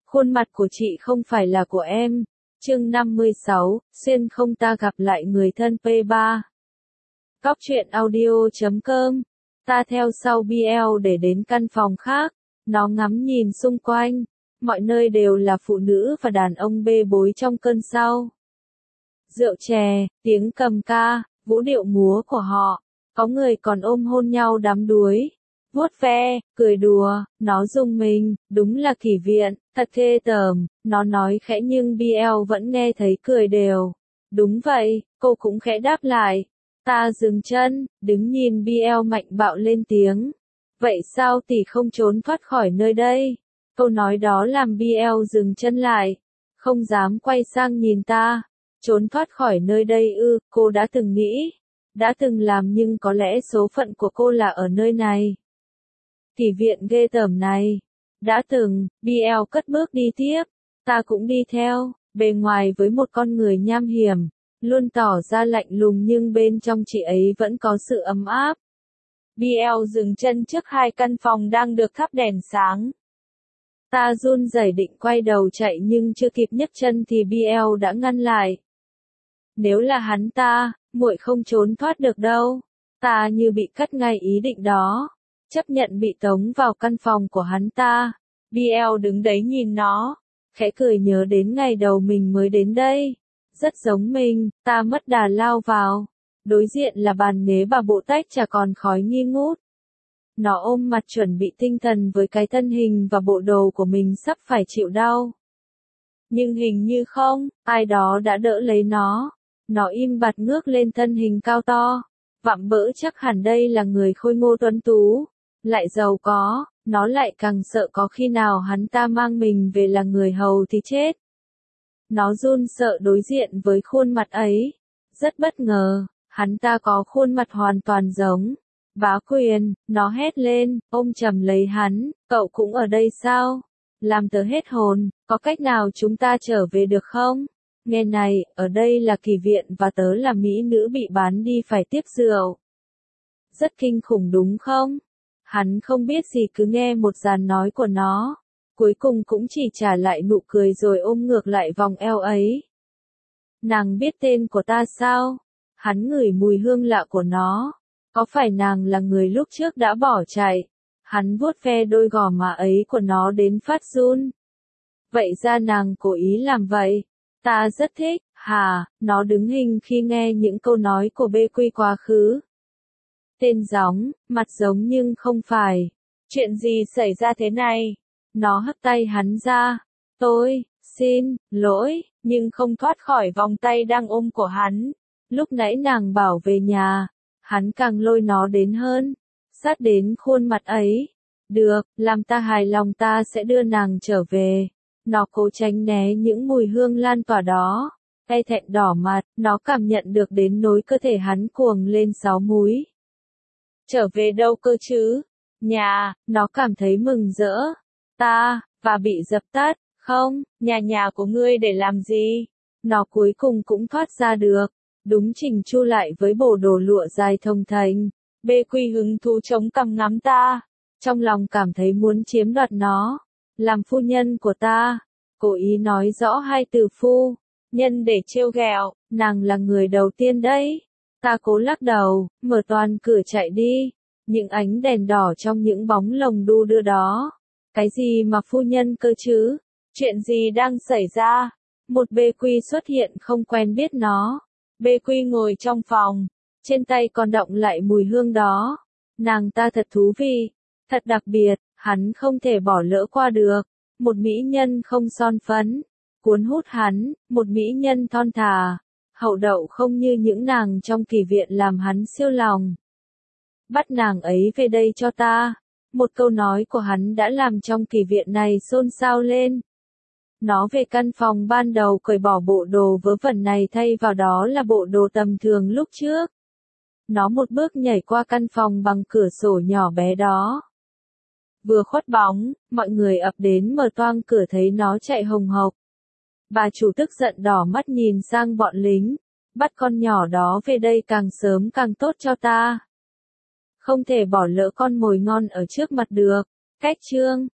Khuôn mặt của chị không phải là của em. Chương 56, xuyên không ta gặp lại người thân P3. Cóc truyện audio.com. Ta theo sau BL để đến căn phòng khác. Nó ngắm nhìn xung quanh. Mọi nơi đều là phụ nữ và đàn ông bê bối trong cơn sau. Rượu chè, tiếng cầm ca, vũ điệu múa của họ. Có người còn ôm hôn nhau đắm đuối. Vuốt ve, cười đùa, nó rùng mình, đúng là kỷ viện, thật ghê tởm, nó nói khẽ nhưng BL vẫn nghe thấy cười đều. Đúng vậy, cô cũng khẽ đáp lại. Ta dừng chân, đứng nhìn BL mạnh bạo lên tiếng. Vậy sao tỷ không trốn thoát khỏi nơi đây? Câu nói đó làm BL dừng chân lại, không dám quay sang nhìn ta. Trốn thoát khỏi nơi đây ư, cô đã từng nghĩ, đã từng làm nhưng có lẽ số phận của cô là ở nơi này. Kỷ viện ghê tởm này. Đã từng, BL cất bước đi tiếp, ta cũng đi theo, bề ngoài với một con người nham hiểm, luôn tỏ ra lạnh lùng nhưng bên trong chị ấy vẫn có sự ấm áp. BL dừng chân trước hai căn phòng đang được thắp đèn sáng. Ta run rẩy định quay đầu chạy nhưng chưa kịp nhấc chân thì BL đã ngăn lại. Nếu là hắn ta, muội không trốn thoát được đâu. Ta như bị cắt ngay ý định đó. Chấp nhận bị tống vào căn phòng của hắn ta. BL đứng đấy nhìn nó, khẽ cười nhớ đến ngày đầu mình mới đến đây. Rất giống mình, ta mất đà lao vào. Đối diện là bàn nế và bộ tách trà còn khói nghi ngút. Nó ôm mặt chuẩn bị tinh thần với cái thân hình và bộ đồ của mình sắp phải chịu đau. Nhưng hình như không, ai đó đã đỡ lấy nó. Nó im bặt ngước lên thân hình cao to. Vạm vỡ chắc hẳn đây là người khôi ngô tuấn tú. Lại giàu có, nó lại càng sợ có khi nào hắn ta mang mình về là người hầu thì chết. Nó run sợ đối diện với khuôn mặt ấy. Rất bất ngờ, hắn ta có khuôn mặt hoàn toàn giống. Bá Quyền, nó hét lên, ôm chầm lấy hắn, cậu cũng ở đây sao? Làm tớ hết hồn, có cách nào chúng ta trở về được không? Nghe này, ở đây là Kỷ viện và tớ là mỹ nữ bị bán đi phải tiếp rượu. Rất kinh khủng đúng không? Hắn không biết gì cứ nghe một dàn nói của nó. Cuối cùng cũng chỉ trả lại nụ cười rồi ôm ngược lại vòng eo ấy. Nàng biết tên của ta sao? Hắn ngửi mùi hương lạ của nó. Có phải nàng là người lúc trước đã bỏ chạy? Hắn vuốt ve đôi gò má ấy của nó đến phát run. Vậy ra nàng cố ý làm vậy. Ta rất thích, hả? Nó đứng hình khi nghe những câu nói của BQ quá khứ. Tên giống, mặt giống nhưng không phải. Chuyện gì xảy ra thế này? Nó hất tay hắn ra. Tôi, xin, lỗi, nhưng không thoát khỏi vòng tay đang ôm của hắn. Lúc nãy nàng bảo về nhà. Hắn càng lôi nó đến hơn. Sát đến khuôn mặt ấy. Được, làm ta hài lòng ta sẽ đưa nàng trở về. Nó cố tránh né những mùi hương lan tỏa đó. E thẹn đỏ mặt, nó cảm nhận được đến nỗi cơ thể hắn cuồng lên 6 múi. Trở về đâu cơ chứ? Nhà, nó cảm thấy mừng rỡ. Và bị dập tắt, không, nhà của ngươi để làm gì? Nó cuối cùng cũng thoát ra được. Đúng chỉnh chu lại với bộ đồ lụa dài thông thành. BQ hứng thú chống cằm ngắm ta. Trong lòng cảm thấy muốn chiếm đoạt nó. Làm phu nhân của ta. Cố ý nói rõ hai từ phu nhân để trêu ghẹo, nàng là người đầu tiên đấy. Ta cố lắc đầu, mở toàn cửa chạy đi. Những ánh đèn đỏ trong những bóng lồng đu đưa đó. Cái gì mà phu nhân cơ chứ? Chuyện gì đang xảy ra? Một BQ xuất hiện không quen biết nó. BQ ngồi trong phòng. Trên tay còn đọng lại mùi hương đó. Nàng ta thật thú vị. Thật đặc biệt, hắn không thể bỏ lỡ qua được. Một mỹ nhân không son phấn. Cuốn hút hắn, một mỹ nhân thon thả. Hậu đậu không như những nàng trong Kỷ viện làm hắn siêu lòng. Bắt nàng ấy về đây cho ta. Một câu nói của hắn đã làm trong Kỷ viện này xôn xao lên. Nó về căn phòng ban đầu cởi bỏ bộ đồ vớ vẩn này thay vào đó là bộ đồ tầm thường lúc trước. Nó một bước nhảy qua căn phòng bằng cửa sổ nhỏ bé đó. Vừa khuất bóng, mọi người ập đến mở toang cửa thấy nó chạy hồng hộc. Bà chủ tức giận đỏ mắt nhìn sang bọn lính. Bắt con nhỏ đó về đây càng sớm càng tốt cho ta. Không thể bỏ lỡ con mồi ngon ở trước mặt được. Cách chương